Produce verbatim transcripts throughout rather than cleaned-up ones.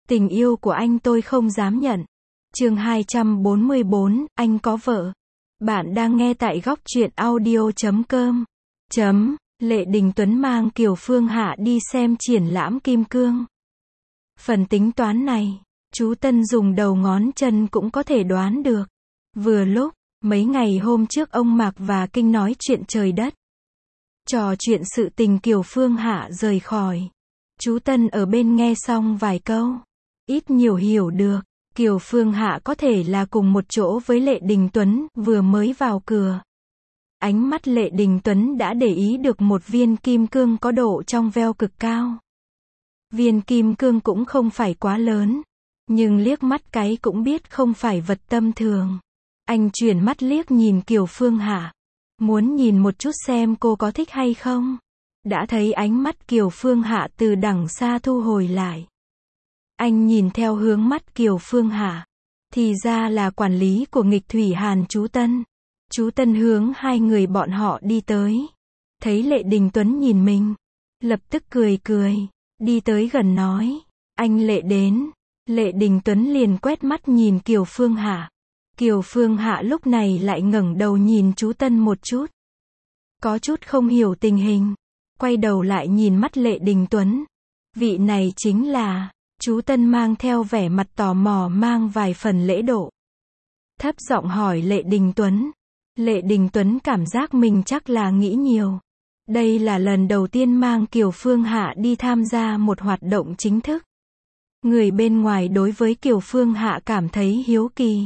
Tình yêu của anh tôi không dám nhận. Chương hai trăm bốn mươi bốn, anh có vợ. Bạn đang nghe tại góc truyện audio chấm com. Chấm, Lệ Đình Tuấn mang Kiều Phương Hạ đi xem triển lãm kim cương. Phần tính toán này, chú Tân dùng đầu ngón chân cũng có thể đoán được. Vừa lúc, mấy ngày hôm trước ông Mạc và Kinh nói chuyện trời đất. Trò chuyện sự tình Kiều Phương Hạ rời khỏi. Chú Tân ở bên nghe xong vài câu. Ít nhiều hiểu được, Kiều Phương Hạ có thể là cùng một chỗ với Lệ Đình Tuấn, vừa mới vào cửa. Ánh mắt Lệ Đình Tuấn đã để ý được một viên kim cương có độ trong veo cực cao. Viên kim cương cũng không phải quá lớn, nhưng liếc mắt cái cũng biết không phải vật tầm thường. Anh chuyển mắt liếc nhìn Kiều Phương Hạ, muốn nhìn một chút xem cô có thích hay không. Đã thấy ánh mắt Kiều Phương Hạ từ đằng xa thu hồi lại. Anh nhìn theo hướng mắt Kiều Phương Hạ, thì ra là quản lý của nghịch thủy Hàn chú Tân. Chú Tân hướng hai người bọn họ đi tới. Thấy Lệ Đình Tuấn nhìn mình, lập tức cười cười, đi tới gần nói, anh Lệ đến. Lệ Đình Tuấn liền quét mắt nhìn Kiều Phương Hạ. Kiều Phương Hạ lúc này lại ngẩng đầu nhìn chú Tân một chút. Có chút không hiểu tình hình, quay đầu lại nhìn mắt Lệ Đình Tuấn. Vị này chính là, chú Tân mang theo vẻ mặt tò mò mang vài phần lễ độ. Thấp giọng hỏi Lệ Đình Tuấn. Lệ Đình Tuấn cảm giác mình chắc là nghĩ nhiều. Đây là lần đầu tiên mang Kiều Phương Hạ đi tham gia một hoạt động chính thức. Người bên ngoài đối với Kiều Phương Hạ cảm thấy hiếu kỳ.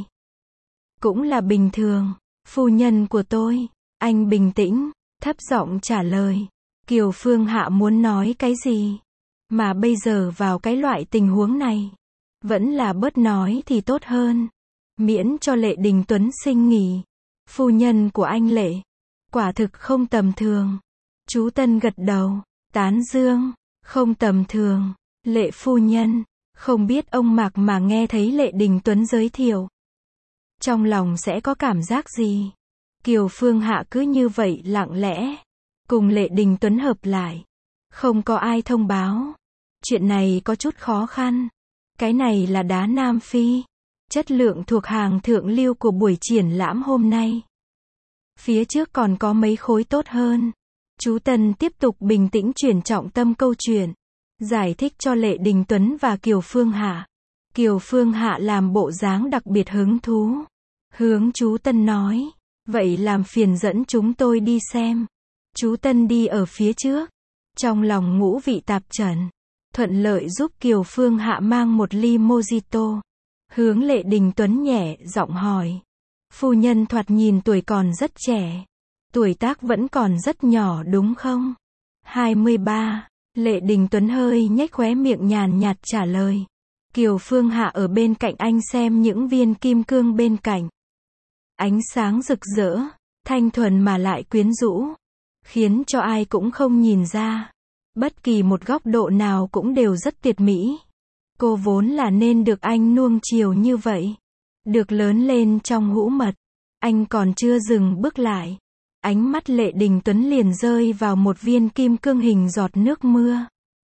Cũng là bình thường, phu nhân của tôi. Anh bình tĩnh, thấp giọng trả lời. Kiều Phương Hạ muốn nói cái gì? Mà bây giờ vào cái loại tình huống này, vẫn là bớt nói thì tốt hơn. Miễn cho Lệ Đình Tuấn xin nghỉ. Phu nhân của anh Lệ, quả thực không tầm thường. Chú Tân gật đầu, tán dương, không tầm thường. Lệ phu nhân, không biết ông Mạc mà nghe thấy Lệ Đình Tuấn giới thiệu, trong lòng sẽ có cảm giác gì? Kiều Phương Hạ cứ như vậy lặng lẽ, cùng Lệ Đình Tuấn hợp lại. Không có ai thông báo. Chuyện này có chút khó khăn. Cái này là đá Nam Phi. Chất lượng thuộc hàng thượng lưu của buổi triển lãm hôm nay. Phía trước còn có mấy khối tốt hơn. Chú Tân tiếp tục bình tĩnh chuyển trọng tâm câu chuyện. Giải thích cho Lệ Đình Tuấn và Kiều Phương Hạ. Kiều Phương Hạ làm bộ dáng đặc biệt hứng thú. Hướng chú Tân nói. Vậy làm phiền dẫn chúng tôi đi xem. Chú Tân đi ở phía trước. Trong lòng ngũ vị tạp trần. Thuận lợi giúp Kiều Phương Hạ mang một ly mojito. Hướng Lệ Đình Tuấn nhẹ giọng hỏi. Phu nhân thoạt nhìn tuổi còn rất trẻ. Tuổi tác vẫn còn rất nhỏ đúng không? hai mươi ba. Lệ Đình Tuấn hơi nhếch khóe miệng nhàn nhạt trả lời. Kiều Phương Hạ ở bên cạnh anh xem những viên kim cương bên cạnh. Ánh sáng rực rỡ, thanh thuần mà lại quyến rũ. Khiến cho ai cũng không nhìn ra. Bất kỳ một góc độ nào cũng đều rất tuyệt mỹ. Cô vốn là nên được anh nuông chiều như vậy. Được lớn lên trong hũ mật. Anh còn chưa dừng bước lại. Ánh mắt Lệ Đình Tuấn liền rơi vào một viên kim cương hình giọt nước mưa.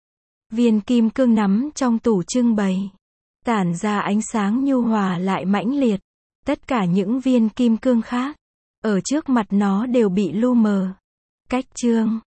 Viên kim cương nắm trong tủ trưng bày. Tản ra ánh sáng nhu hòa lại mãnh liệt. Tất cả những viên kim cương khác, ở trước mặt nó đều bị lu mờ. Cách chương